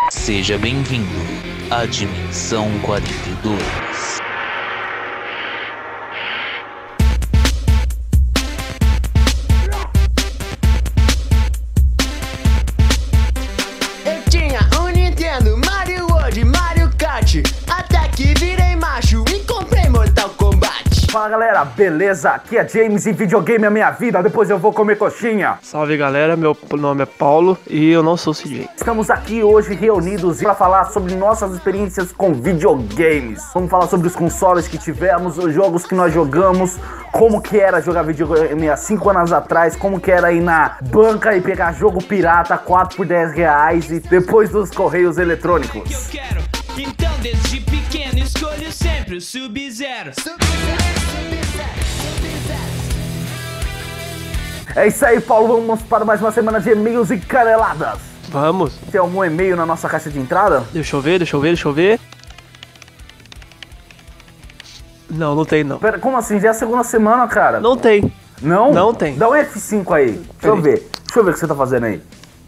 Seja bem-vindo à Dimensão 42. Eu tinha um Nintendo, Mario World, Mario Kart, até que virei macho e comprei Mortal Kombat. Fala galera, beleza? Aqui é James e videogame é minha vida, depois eu vou comer coxinha. Salve galera, meu nome é Paulo e eu não sou CJ. Estamos aqui hoje reunidos para falar sobre nossas experiências com videogames. Vamos falar sobre os consoles que tivemos, os jogos que nós jogamos, como que era jogar videogame há 5 anos atrás, como que era ir na banca e pegar jogo pirata 4 por 10 reais e depois dos correios eletrônicos. Eu quero, então desde pequeno escolho sempre o Sub-Zero. É isso aí, Paulo, vamos para mais uma semana de e-mails e caneladas. Vamos. Tem algum e-mail na nossa caixa de entrada? Deixa eu ver. Não tem não. Pera, como assim? Já é a segunda semana, cara. Não tem. Não? Não tem. Dá um F5 aí. Deixa eu ver o que você tá fazendo aí.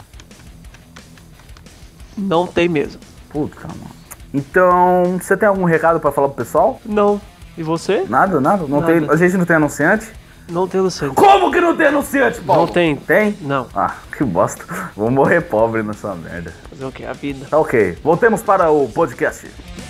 Não tem mesmo. Puta, mano. Então, você tem algum recado pra falar pro pessoal? Não. E você? Nada? Não Nada. tem. A gente não tem anunciante? Não tem Luciano. Como que não tem anunciante, Paulo? Não tem. Tem? Não. Ah, que bosta. Vou morrer pobre nessa merda. Fazer o que? A vida. Tá ok. Voltemos para o podcast.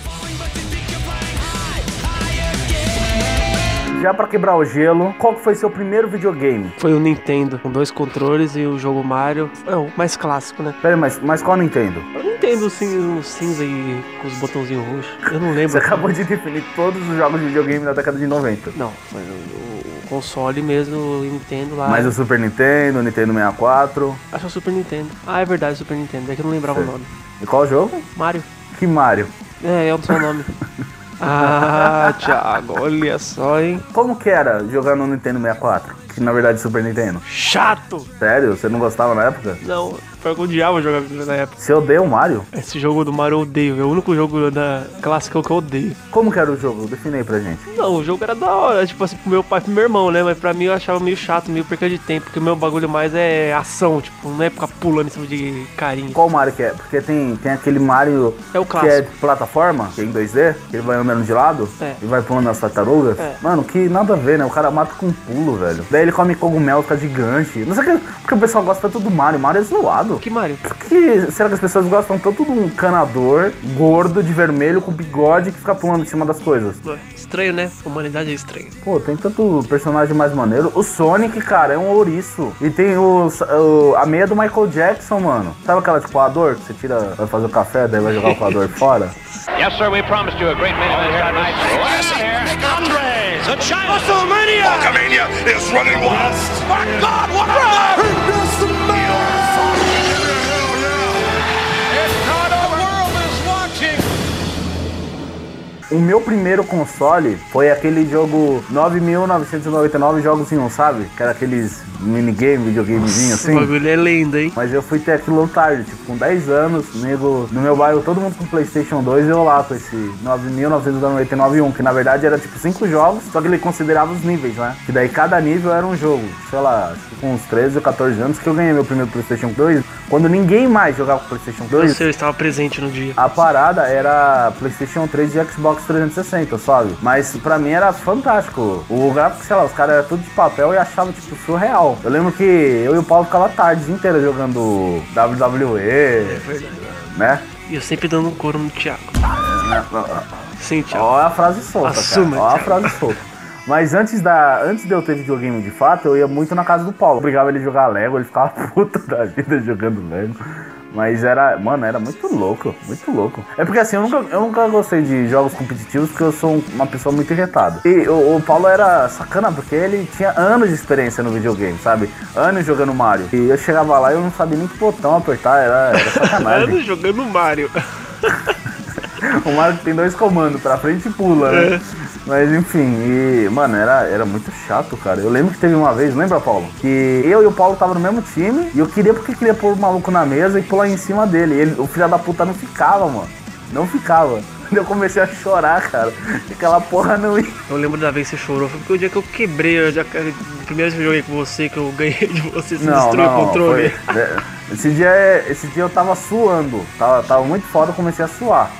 Já pra quebrar o gelo, qual que foi seu primeiro videogame? Foi o Nintendo, com 2 controles e o jogo Mario. É o mais clássico, né? Pera aí, mas qual Nintendo? Eu Nintendo um cinza e com os botãozinhos roxos. Eu não lembro. Você acabou de definir todos os jogos de videogame da década de 90. Não, foi o console mesmo, o Nintendo lá. Mas o Super Nintendo, o Nintendo 64. Acho que é o Super Nintendo. Ah, é verdade, Super Nintendo. É que eu não lembrava o nome. E qual jogo? Mario. Que Mario? É o seu nome. Ah, Thiago, olha só, hein? Como que era jogar no Nintendo 64? Que na verdade é Super Nintendo. Chato! Sério? Você não gostava na época? Não, foi que eu odiava jogar na época. Você odeia o Mario? Esse jogo do Mario eu odeio, é o único jogo da clássica que eu odeio. Como que era o jogo? Define aí pra gente. Não, o jogo era da hora, tipo assim, pro meu pai e pro meu irmão, né? Mas pra mim eu achava meio chato, meio perca de tempo, porque o meu bagulho mais é ação, tipo, não é ficar pulando em cima de carinho. Qual Mario que é? Porque tem aquele Mario É o que é clássico. de plataforma, que é em 2D, que ele vai andando de lado É. e vai pulando nas tartarugas. É. Mano, que nada a ver, né? O cara mata com um pulo, velho. Daí ele come cogumelo, fica gigante. Não sei porque o pessoal gosta tanto do Mario. Mario é zoado. Que Mario? Será que as pessoas gostam tanto de um encanador gordo de vermelho com bigode que fica pulando em cima das coisas? Estranho, né? A humanidade é estranha. Pô, tem tanto personagem mais maneiro. O Sonic, cara, é um ouriço. E tem a meia do Michael Jackson, mano. Sabe aquela de coador que você tira, vai fazer o café, daí vai jogar o coador fora? Yes, sir, we promised you a great main event here tonight. Andres, a giant WrestleMania! Hulkamania is running wild. My God, what a It's not over. The world is watching. O meu primeiro console foi aquele jogo 9.999 jogos em um, sabe? Que era aqueles minigame, videogamezinho assim. O bagulho é lenda, hein? Mas eu fui ter aquilo tarde, tipo, com 10 anos, nego, no meu bairro, todo mundo com PlayStation 2 e eu lá com esse 9.999 que na verdade era tipo 5 jogos, só que ele considerava os níveis, né? Que daí cada nível era um jogo, sei lá, acho que com uns 13 ou 14 anos que eu ganhei meu primeiro PlayStation 2, quando ninguém mais jogava com PlayStation 2. Você estava presente no dia. A parada era PlayStation 3 e Xbox 360, sabe? Mas pra mim era fantástico. O gráfico, sei lá, os caras eram tudo de papel e achavam, tipo, surreal. Eu lembro que eu e o Paulo ficava tardes inteiras jogando WWE, É verdade. né? E eu sempre dando um couro no Thiago. Sim, Thiago. Ó a frase solta, Assuma, cara. Ó a Thiago. frase solta. Mas antes de eu ter videogame de fato, eu ia muito na casa do Paulo. Obrigava ele a jogar Lego, ele ficava puto da vida jogando Lego. Mas era muito louco, muito louco. É porque assim, eu nunca gostei de jogos competitivos porque eu sou uma pessoa muito irritada. E o Paulo era sacana porque ele tinha anos de experiência no videogame, sabe? Anos jogando Mario. E eu chegava lá e eu não sabia nem que botão apertar, era sacanagem. Anos jogando Mario. O Mario tem 2 comandos, pra frente e pula, né? Mas enfim, mano, era muito chato, cara. Eu lembro que teve uma vez, lembra, Paulo? Que eu e o Paulo tava no mesmo time e eu queria pôr o maluco na mesa e pular em cima dele. O filho da puta não ficava, mano. Não ficava. Eu comecei a chorar, cara. Aquela porra não ia. Eu lembro da vez que você chorou. Foi porque o dia que eu quebrei, o primeiro vez que eu joguei com você, que eu ganhei de você, você destruiu o controle. Esse dia eu tava suando. Tava muito foda, eu comecei a suar.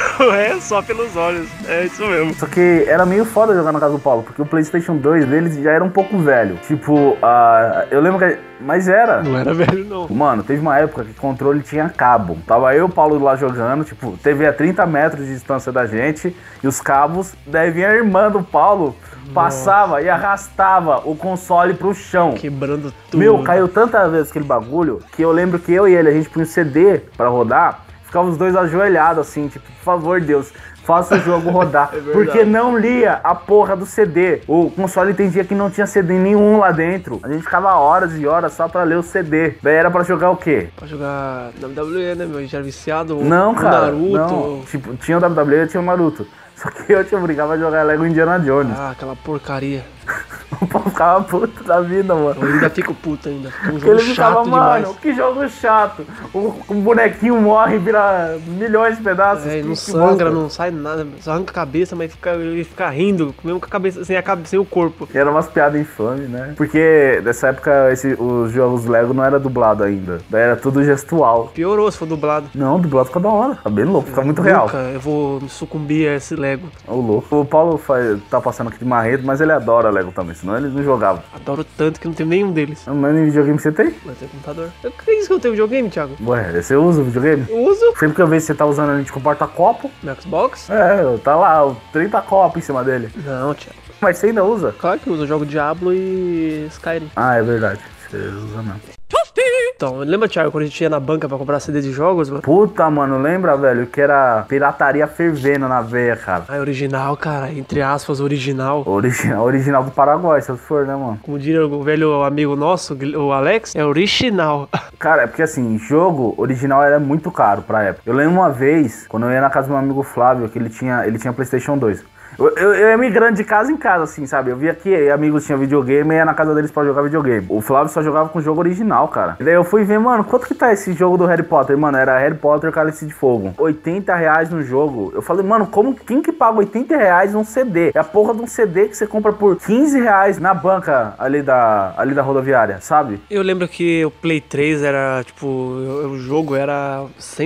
É, só pelos olhos. É isso mesmo. Só que era meio foda jogar na casa do Paulo, porque o PlayStation 2 deles já era um pouco velho. Tipo, eu lembro que... Mas era. Não era velho, não. Mano, teve uma época que o controle tinha cabo. Tava eu e o Paulo lá jogando, tipo, TV a 30 metros de distância da gente, e os cabos, daí vinha a irmã do Paulo, passava e arrastava o console pro chão. Quebrando tudo. Meu, caiu tantas vezes aquele bagulho, que eu lembro que eu e ele, a gente punha um CD pra rodar, ficava os dois ajoelhados assim, tipo, por favor, Deus, faça o jogo rodar. Porque não lia a porra do CD. O console entendia que não tinha CD nenhum lá dentro. A gente ficava horas e horas só pra ler o CD. Daí era pra jogar o quê? Pra jogar WWE, né, meu? Já era viciado. Não, cara. Naruto. Não. Tipo, tinha o WWE e tinha o Naruto. Só que eu te obrigava a jogar Lego Indiana Jones. Ah, aquela porcaria. O Paulo ficava puto da vida, mano. Eu ainda fico puto ainda. Fica um Porque jogo ele ficava, chato mano, demais. que jogo chato. O bonequinho morre e vira milhões de pedaços. É, não Que sangra, bosta. não sai nada. Só arranca a cabeça, mas ele fica rindo, mesmo com a cabeça, sem o corpo. E era umas piadas infames, né? Porque nessa época os jogos Lego não era dublado ainda. Daí era tudo gestual. Piorou se for dublado. Não, dublado fica da hora. Tá bem louco, fica muito real. Nunca eu vou me sucumbir a esse Lego. Ô, louco. O Paulo tá passando aqui de marreto, mas ele adora Lego também, senão ele não jogava. Adoro tanto que não tenho nenhum deles. Mas nem videogame você tem? Mas tem computador. Que isso que eu tenho videogame, Thiago? Ué, você usa o videogame? Eu uso Sempre que eu vejo que você tá usando a gente com porta-copo, no Xbox? tá lá, o 30 copos em cima dele. Não, Thiago. Mas você ainda usa? Claro que eu uso. Eu jogo Diablo e Skyrim. Ah, é verdade. Você usa mesmo. Então, lembra, Thiago, quando a gente ia na banca pra comprar CD de jogos, mano? Puta, mano, lembra, velho, que era pirataria fervendo na veia, cara. Ah, é original, cara. Entre aspas, original. Original do Paraguai, se for, né, mano? Como diria o velho amigo nosso, o Alex, é original. Cara, é porque assim, jogo original era muito caro pra época. Eu lembro uma vez, quando eu ia na casa do meu amigo Flávio, que ele tinha PlayStation 2. Eu ia migrando de casa em casa, assim, sabe? Eu via que amigos tinham videogame e ia na casa deles pra jogar videogame. O Flávio só jogava com jogo original, cara. E daí eu fui ver, mano, quanto que tá esse jogo do Harry Potter? Mano, era Harry Potter Cálice de Fogo. R$80 no jogo. Eu falei, mano, quem que paga R$80 num CD? É a porra de um CD que você compra por R$15 na banca ali da rodoviária, sabe? Eu lembro que o Play 3 era, tipo, o jogo era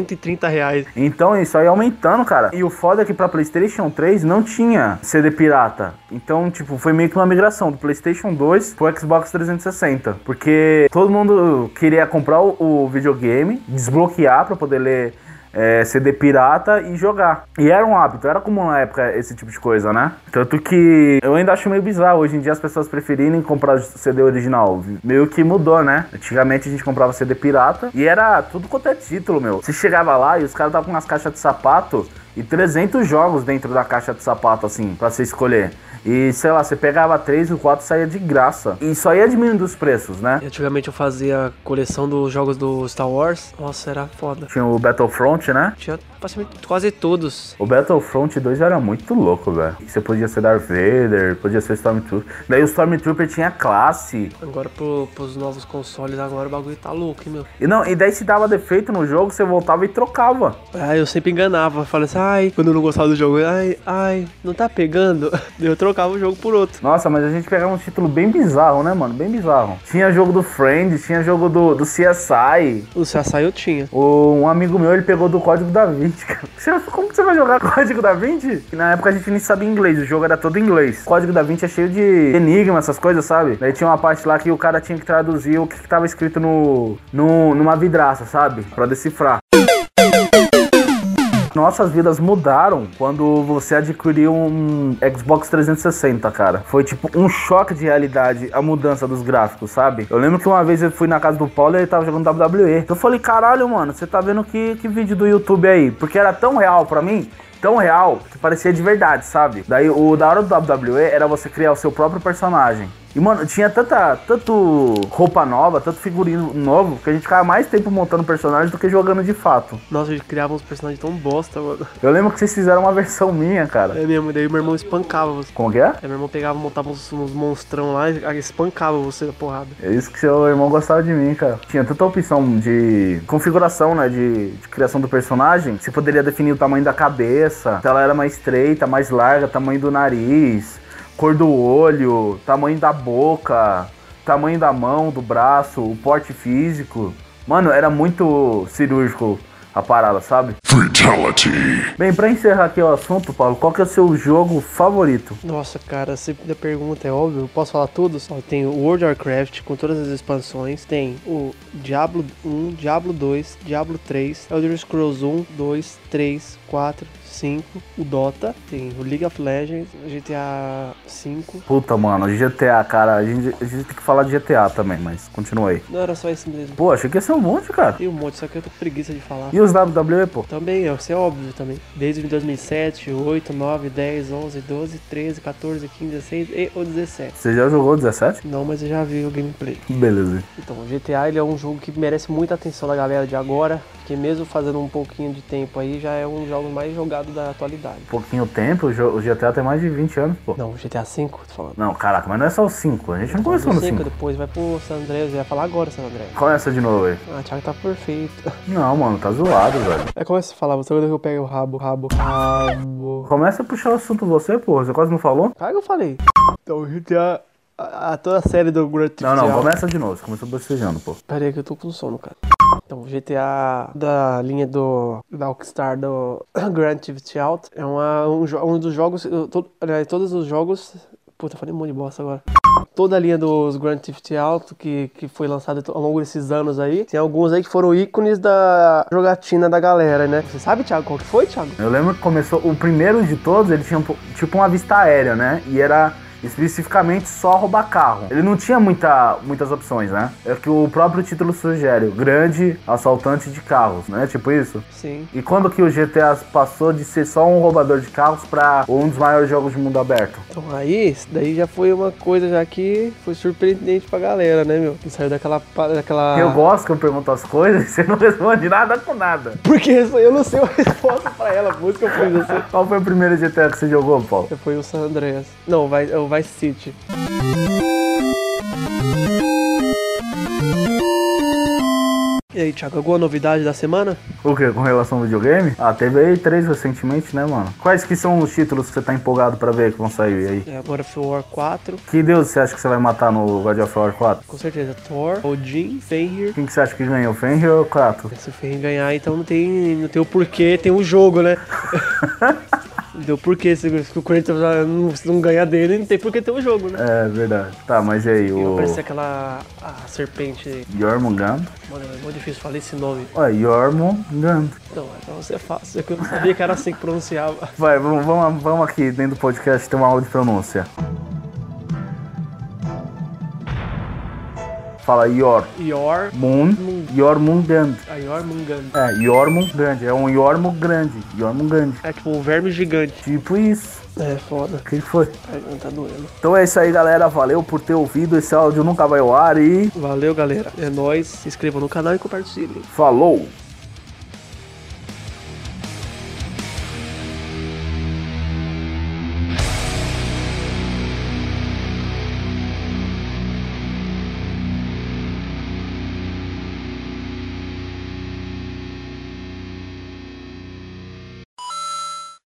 R$130. Então isso aí aumentando, cara. E o foda é que pra PlayStation 3 não tinha CD pirata. Então, tipo, foi meio que uma migração do PlayStation 2 pro Xbox 360. Porque todo mundo queria comprar o videogame, desbloquear pra poder ler CD pirata e jogar. E era um hábito, era comum na época esse tipo de coisa, né? Tanto que eu ainda acho meio bizarro hoje em dia as pessoas preferirem comprar CD original. Meio que mudou, né? Antigamente a gente comprava CD pirata e era tudo quanto é título, meu. Você chegava lá e os caras estavam com umas caixas de sapato e 300 jogos dentro da caixa de sapato, assim, pra você escolher. E, sei lá, você pegava 3 ou 4 e saía de graça. E só ia diminuindo os preços, né? E antigamente eu fazia coleção dos jogos do Star Wars. Nossa, era foda. Tinha o Battlefront, né? Tinha praticamente quase todos. O Battlefront 2 era muito louco, velho. Você podia ser Darth Vader, podia ser Stormtrooper. Daí o Stormtrooper tinha classe. Agora pros novos consoles, agora o bagulho tá louco, hein, meu? E daí se dava defeito no jogo, você voltava e trocava. Ah, eu sempre enganava. Falei assim, ai, quando eu não gostava do jogo, ai, não tá pegando. Eu trocava o jogo por outro. Nossa, mas a gente pegava um título bem bizarro, né, mano? Bem bizarro. Tinha jogo do Friends, tinha jogo do CSI. O CSI eu tinha. Um amigo meu, ele pegou do Código da Vinci, cara. Como que você vai jogar Código da Vinci? Na época a gente nem sabia inglês, o jogo era todo em inglês. Código da Vinci é cheio de enigma, essas coisas, sabe? Daí tinha uma parte lá que o cara tinha que traduzir o que tava escrito numa vidraça, sabe? Pra decifrar. Nossas vidas mudaram quando você adquiriu um Xbox 360, cara. Foi tipo um choque de realidade a mudança dos gráficos, sabe? Eu lembro que uma vez eu fui na casa do Paulo e ele tava jogando WWE. Eu falei, caralho, mano, você tá vendo que vídeo do YouTube aí? Porque era tão real pra mim, tão real, que parecia de verdade, sabe? Daí o da hora do WWE era você criar o seu próprio personagem. E, mano, tinha tanto roupa nova, tanto figurino novo, que a gente ficava mais tempo montando personagem do que jogando de fato. Nossa, a gente criava uns personagens tão bosta, mano. Eu lembro que vocês fizeram uma versão minha, cara. É mesmo, daí meu irmão espancava você. Como que é? Aí meu irmão pegava, montava uns monstrão lá e espancava você na porrada. É isso que seu irmão gostava de mim, cara. Tinha tanta opção de configuração, né, de criação do personagem. Você poderia definir o tamanho da cabeça, se ela era mais estreita, mais larga, tamanho do nariz, cor do olho, tamanho da boca, tamanho da mão, do braço, o porte físico. Mano, era muito cirúrgico a parada, sabe? Fatality. Bem, pra encerrar aqui o assunto, Paulo, qual que é o seu jogo favorito? Nossa, cara, sempre a pergunta é óbvio. Eu posso falar todos? Ó, tem o World of Warcraft com todas as expansões. Tem o Diablo 1, Diablo 2, Diablo 3, Elder Scrolls 1, 2, 3, 4, 5, o Dota, tem o League of Legends, o GTA 5. Puta, mano, GTA, cara, a gente tem que falar de GTA também, mas continua aí. Não era só esse mesmo. Pô, achei que ia ser um monte, cara. Tem um monte, só que eu tô com preguiça de falar. E os WWE, pô? Também, isso é óbvio também. Desde 2007, 8, 9, 10, 11, 12, 13, 14, 15, 16 e o 17. Você já jogou 17? Não, mas eu já vi o gameplay. Beleza. Então, o GTA ele é um jogo que merece muita atenção da galera de agora, porque mesmo fazendo um pouquinho de tempo aí, já é um dos jogos mais jogados da atualidade. Pouquinho tempo, o GTA tem mais de 20 anos, pô. Não, o GTA V, tô falando. Não, caraca, mas não é só o 5, a gente não começou no 5. Depois vai pro San Andreas, eu ia falar agora San Andreas. Começa de novo aí. Ah, Thiago tá perfeito. Não, mano, tá zoado, velho. Aí começa a falar, você quando eu pego o rabo. Começa a puxar o assunto você, pô, você quase não falou? Ah, eu falei. Então, o GTA, toda a série do Grand Theft Auto. Não, começa de novo, você começou bocejando, pô. Pera aí que eu tô com sono, cara. Então, o GTA da linha da Rockstar do Grand Theft Auto é um dos jogos, todos os jogos... Puta, falei um monte de bosta agora. Toda a linha dos Grand Theft Auto que foi lançada ao longo desses anos aí, tem alguns aí que foram ícones da jogatina da galera, né? Você sabe, Thiago, qual que foi, Thiago? Eu lembro que começou, o primeiro de todos, ele tinha tipo uma vista aérea, né? E era especificamente só roubar carro. Ele não tinha muitas opções, né? É o que o próprio título sugere, o grande assaltante de carros, né? Tipo isso? Sim. E quando que o GTA passou de ser só um roubador de carros pra um dos maiores jogos de mundo aberto? Então aí, isso daí já foi uma coisa já que foi surpreendente pra galera, né, meu? Que saiu daquela... Eu gosto que eu pergunto as coisas e você não responde nada com nada. Porque eu não sei a resposta pra ela, por isso que eu fiz assim. Qual foi o primeiro GTA que você jogou, Paulo? Foi o San Andreas. Não, o Vice City. E aí, Thiago, alguma novidade da semana? O que? Com relação ao videogame? Teve aí 3 recentemente, né, mano? Quais que são os títulos que você tá empolgado pra ver que vão sair aí? É, God of War 4. Que deus você acha que você vai matar no God of War 4? Com certeza, Thor, Odin, Fenrir. Quem que você acha que ganha, o Fenrir ou o Kratos? Se o Fenrir ganhar, então não tem o porquê, tem o jogo, né? Deu porquê, se o Corinthians não ganhar dele, não tem porquê ter o jogo, né? É, verdade. Tá, mas e aí, o... Parece aquela serpente... Jormungand? Mano, é muito difícil falar esse nome. Ué, Jormungand. Não, então você é fácil. Eu não sabia que era assim que pronunciava. Vai, vamos aqui dentro do podcast ter uma aula de pronúncia. Fala Jormungand. Jormungand. Jormungand. É um Jormo grande. Jormungand. É tipo um verme gigante. Tipo isso. É, foda. O que foi? Tá doendo. Então é isso aí, galera. Valeu por ter ouvido. Esse áudio nunca vai ao ar e... Valeu, galera. É nóis. Se inscreva no canal e compartilhe. Falou!